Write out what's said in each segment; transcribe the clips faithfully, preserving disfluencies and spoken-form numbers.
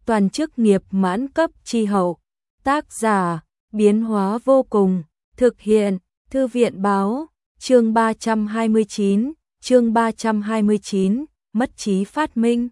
toàn chức nghiệp mãn cấp chi hậu. Tác giả, biến hóa vô cùng, thực hiện, thư viện báo, chương ba trăm hai mươi chín, chương ba trăm hai mươi chín, mất trí phát minh.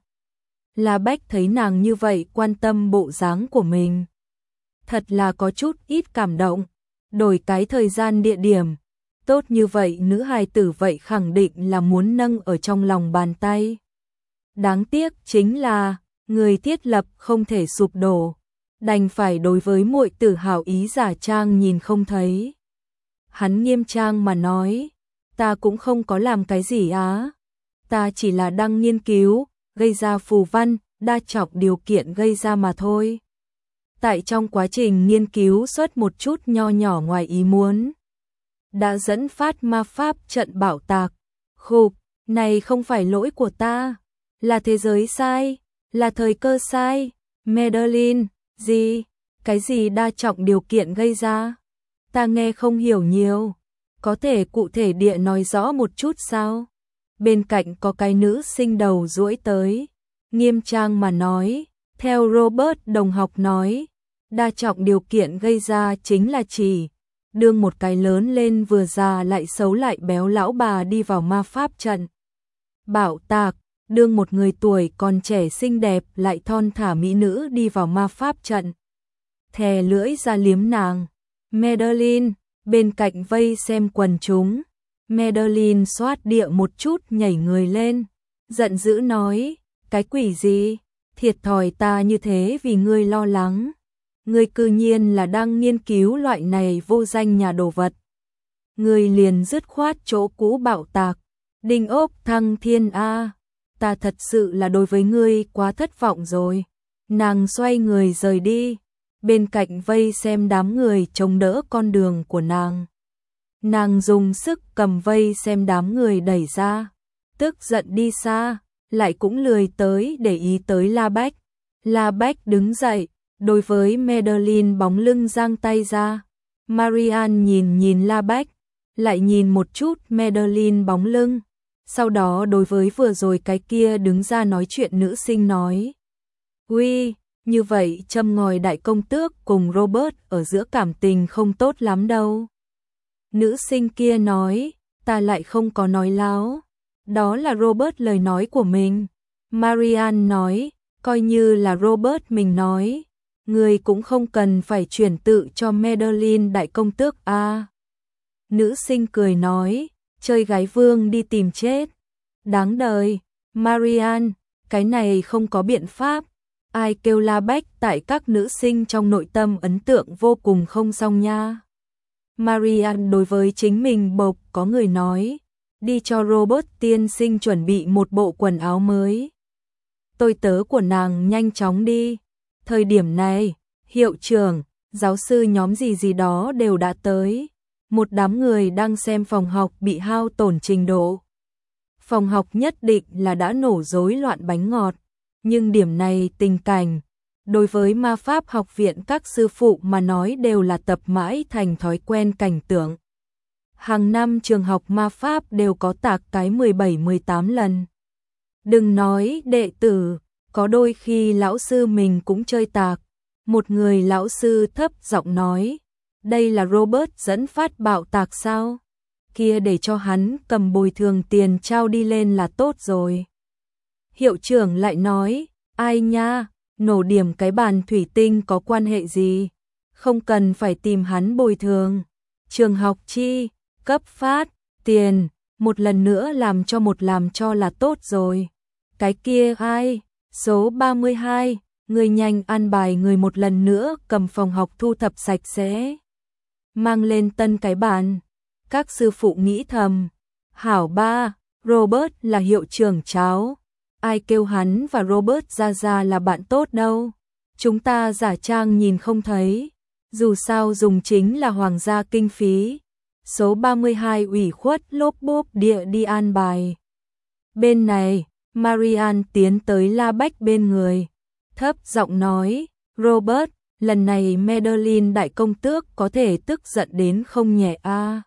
La Bách thấy nàng như vậy quan tâm bộ dáng của mình. Thật là có chút ít cảm động, đổi cái thời gian địa điểm. Tốt như vậy nữ hài tử vậy khẳng định là muốn nâng ở trong lòng bàn tay. Đáng tiếc chính là, người thiết lập không thể sụp đổ, đành phải đối với muội tử hảo ý giả trang nhìn không thấy. Hắn nghiêm trang mà nói, ta cũng không có làm cái gì á, ta chỉ là đang nghiên cứu, gây ra phù văn, đa trọng điều kiện gây ra mà thôi. Tại trong quá trình nghiên cứu xuất một chút nho nhỏ ngoài ý muốn, đã dẫn phát ma pháp trận bảo tạc. Khục, này không phải lỗi của ta, là thế giới sai, là thời cơ sai. Madeline, gì? Cái gì đa trọng điều kiện gây ra? Ta nghe không hiểu nhiều, có thể cụ thể địa nói rõ một chút sao? Bên cạnh có cái nữ sinh đầu duỗi tới, nghiêm trang mà nói, theo Robert đồng học nói, đa trọng điều kiện gây ra chính là chỉ đương một cái lớn lên vừa già lại xấu lại béo lão bà đi vào ma pháp trận bảo tạc, đương một người tuổi còn trẻ xinh đẹp lại thon thả mỹ nữ đi vào ma pháp trận, thè lưỡi ra liếm nàng. Madeline, bên cạnh vây xem quần chúng, Madeline xoát địa một chút nhảy người lên, giận dữ nói, cái quỷ gì, thiệt thòi ta như thế vì ngươi lo lắng. Ngươi cư nhiên là đang nghiên cứu loại này vô danh nhà đồ vật. Ngươi liền dứt khoát chỗ cũ bạo tạc, đinh ốp thăng thiên a, ta thật sự là đối với ngươi quá thất vọng rồi. Nàng xoay người rời đi, bên cạnh vây xem đám người chống đỡ con đường của nàng. Nàng dùng sức cầm vây xem đám người đẩy ra, tức giận đi xa, lại cũng lười tới để ý tới La Bách. La Bách đứng dậy, đối với Madeline bóng lưng giang tay ra. Marianne nhìn nhìn La Bách, lại nhìn một chút Madeline bóng lưng, sau đó đối với vừa rồi cái kia đứng ra nói chuyện nữ sinh nói, uy, như vậy châm ngòi đại công tước cùng Robert ở giữa cảm tình không tốt lắm đâu. Nữ sinh kia nói, ta lại không có nói láo, đó là Robert lời nói của mình. Marianne nói, coi như là Robert mình nói, người cũng không cần phải chuyển tự cho Madeline đại công tước a. À. Nữ sinh cười nói, chơi gái vương đi tìm chết. Đáng đời, Marianne, cái này không có biện pháp. Ai kêu La Bách tại các nữ sinh trong nội tâm ấn tượng vô cùng không xong nha. Marianne đối với chính mình bộc có người nói, đi cho Robert tiên sinh chuẩn bị một bộ quần áo mới. Tôi tớ của nàng nhanh chóng đi. Thời điểm này, hiệu trưởng, giáo sư nhóm gì gì đó đều đã tới. Một đám người đang xem phòng học bị hao tổn trình độ. Phòng học nhất định là đã nổ rối loạn bánh ngọt. Nhưng điểm này tình cảnh, đối với ma pháp học viện các sư phụ mà nói đều là tập mãi thành thói quen cảnh tượng. Hàng năm trường học ma pháp đều có tạc cái mười bảy mười tám lần. Đừng nói đệ tử, có đôi khi lão sư mình cũng chơi tạc. Một người lão sư thấp giọng nói, đây là Robert dẫn phát bạo tạc sao? Kia để cho hắn cầm bồi thường tiền trao đi lên là tốt rồi. Hiệu trưởng lại nói, ai nha, nổ điểm cái bàn thủy tinh có quan hệ gì? Không cần phải tìm hắn bồi thường. Trường học chi, cấp phát, tiền, một lần nữa làm cho một làm cho là tốt rồi. Cái kia ai? Số ba mươi hai, người nhanh an bài người một lần nữa cầm phòng học thu thập sạch sẽ. Mang lên tân cái bàn. Các sư phụ nghĩ thầm, hảo ba, Robert là hiệu trưởng cháu. Ai kêu hắn và Robert ra ra là bạn tốt đâu. Chúng ta giả trang nhìn không thấy. Dù sao dùng chính là hoàng gia kinh phí. Số ba mươi hai ủy khuất lốp bốp địa đi an bài. Bên này, Marianne tiến tới La Bách bên người. Thấp giọng nói, Robert, lần này Madeline đại công tước có thể tức giận đến không nhẹ a. À.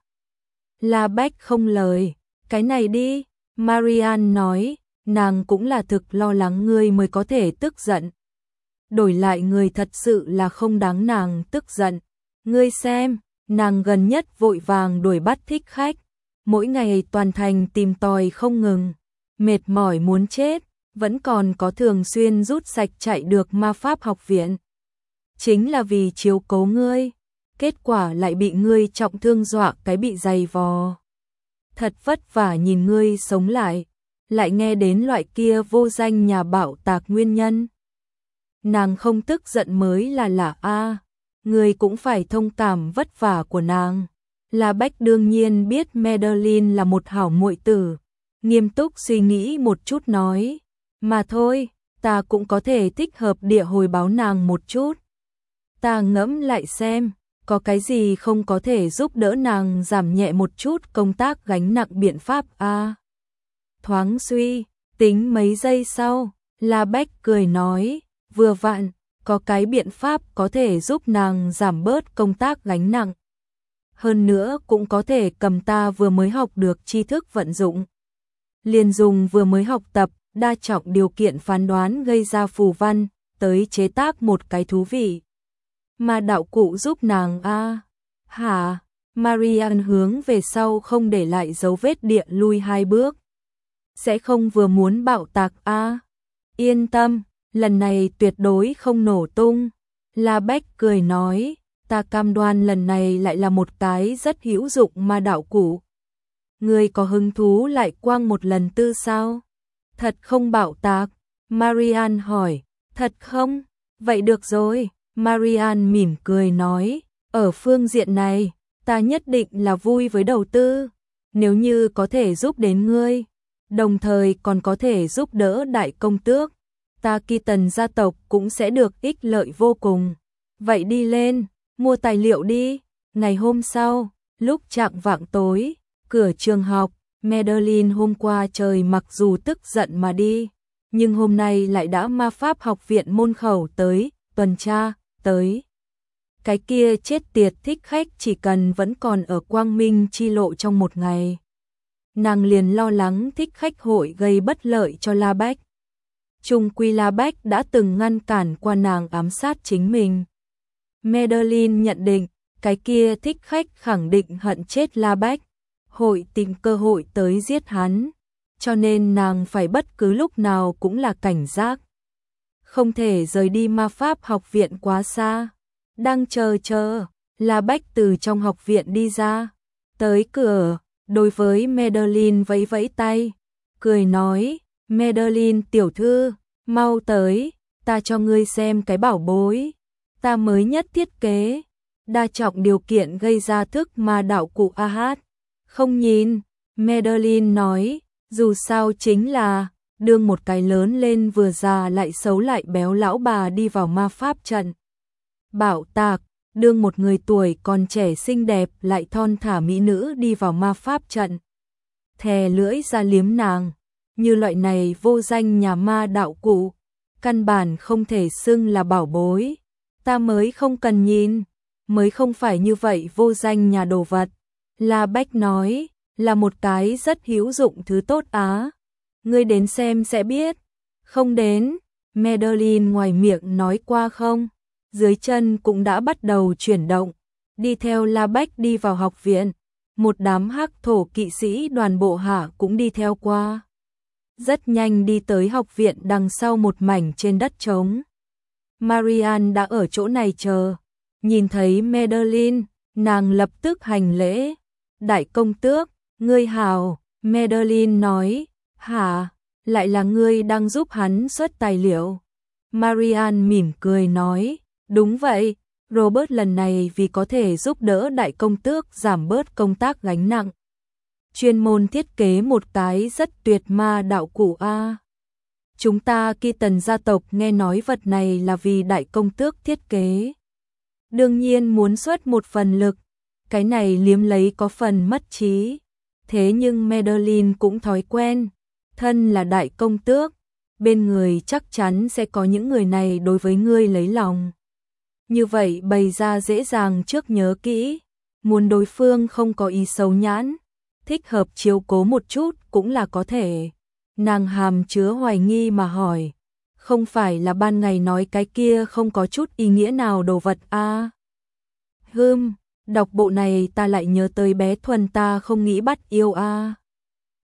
La Bách không lời, cái này đi, Marianne nói, nàng cũng là thực lo lắng ngươi mới có thể tức giận. đổi lại người thật sự là không đáng nàng tức giận. Ngươi xem, nàng gần nhất vội vàng đuổi bắt thích khách, mỗi ngày toàn thành tìm tòi không ngừng, mệt mỏi muốn chết, vẫn còn có thường xuyên rút sạch chạy được ma pháp học viện. Chính là vì chiếu cố ngươi, kết quả lại bị ngươi trọng thương dọa cái bị dày vò. Thật vất vả nhìn ngươi sống lại, lại nghe đến loại kia vô danh nhà bạo tạc nguyên nhân. Nàng không tức giận mới là lạ a, ngươi cũng phải thông cảm vất vả của nàng. La Bách đương nhiên biết Madeline là một hảo muội tử, nghiêm túc suy nghĩ một chút nói, mà thôi, ta cũng có thể thích hợp địa hồi báo nàng một chút. Ta ngẫm lại xem, có cái gì không có thể giúp đỡ nàng giảm nhẹ một chút công tác gánh nặng biện pháp a. À, thoáng suy, tính mấy giây sau, La Bách cười nói, vừa vặn, có cái biện pháp có thể giúp nàng giảm bớt công tác gánh nặng. Hơn nữa cũng có thể cầm ta vừa mới học được tri thức vận dụng. Liền dùng vừa mới học tập, đa trọng điều kiện phán đoán gây ra phù văn, tới chế tác một cái thú vị. Mà đạo cụ giúp nàng a. À. Hả? Marian hướng về sau không để lại dấu vết địa lui hai bước. Sẽ không vừa muốn bạo tạc a. À. Yên tâm, lần này tuyệt đối không nổ tung. La Bách cười nói, ta cam đoan lần này lại là một cái rất hữu dụng mà đạo cụ. Ngươi có hứng thú lại quang một lần tư sao? Thật không bạo tạc? Marian hỏi, thật không? Vậy được rồi. Marian mỉm cười nói, ở phương diện này, ta nhất định là vui với đầu tư, nếu như có thể giúp đến ngươi, đồng thời còn có thể giúp đỡ đại công tước, ta Keaton gia tộc cũng sẽ được ích lợi vô cùng. Vậy đi lên, mua tài liệu đi. Ngày hôm sau, lúc chạng vạng tối, cửa trường học, Madeline hôm qua trời mặc dù tức giận mà đi, nhưng hôm nay lại đã ma pháp học viện môn khẩu tới, tuần tra, tới. Cái kia chết tiệt thích khách chỉ cần vẫn còn ở quang minh chi lộ trong một ngày. Nàng liền lo lắng thích khách hội gây bất lợi cho La Bách. Trung quy La Bách đã từng ngăn cản qua nàng ám sát chính mình. Madeline nhận định, cái kia thích khách khẳng định hận chết La Bách, hội tìm cơ hội tới giết hắn, cho nên nàng phải bất cứ lúc nào cũng là cảnh giác. Không thể rời đi ma pháp học viện quá xa. Đang chờ chờ, La Bách từ trong học viện đi ra, tới cửa, đối với Madeline vẫy vẫy tay, cười nói, Madeline tiểu thư, mau tới, ta cho ngươi xem cái bảo bối, ta mới nhất thiết kế, đa trọng điều kiện gây ra thức ma đạo cụ a hát. Không nhìn, Madeline nói, dù sao chính là, đương một cái lớn lên vừa già lại xấu lại béo lão bà đi vào ma pháp trận. Bảo tạc, đương một người tuổi còn trẻ xinh đẹp lại thon thả mỹ nữ đi vào ma pháp trận. Thè lưỡi ra liếm nàng, như loại này vô danh nhà ma đạo cụ, căn bản không thể xưng là bảo bối. Ta mới không cần nhìn, mới không phải như vậy vô danh nhà đồ vật. La Bách nói, là một cái rất hữu dụng thứ tốt á. Ngươi đến xem sẽ biết. Không đến, Madeline ngoài miệng nói qua không, dưới chân cũng đã bắt đầu chuyển động, đi theo La Bách đi vào học viện. Một đám hắc thổ kỵ sĩ đoàn bộ hạ cũng đi theo qua. Rất nhanh đi tới học viện đằng sau một mảnh trên đất trống. Marian đã ở chỗ này chờ, nhìn thấy Madeline, nàng lập tức hành lễ. Đại công tước, ngươi hào, Madeline nói, hả, lại là ngươi đang giúp hắn xuất tài liệu. Marian mỉm cười nói, đúng vậy, Robert lần này vì có thể giúp đỡ đại công tước giảm bớt công tác gánh nặng. Chuyên môn thiết kế một cái rất tuyệt ma đạo cụ a. Chúng ta Keaton gia tộc nghe nói vật này là vì đại công tước thiết kế. Đương nhiên muốn xuất một phần lực, cái này liếm lấy có phần mất trí. Thế nhưng Madeline cũng thói quen, thân là đại công tước, bên người chắc chắn sẽ có những người này đối với ngươi lấy lòng. Như vậy bày ra dễ dàng trước nhớ kỹ, muốn đối phương không có ý xấu nhãn, thích hợp chiếu cố một chút cũng là có thể. Nàng hàm chứa hoài nghi mà hỏi, không phải là ban ngày nói cái kia không có chút ý nghĩa nào đồ vật a. À. Hừm, đọc bộ này ta lại nhớ tới bé Thuần ta không nghĩ bắt yêu a. À.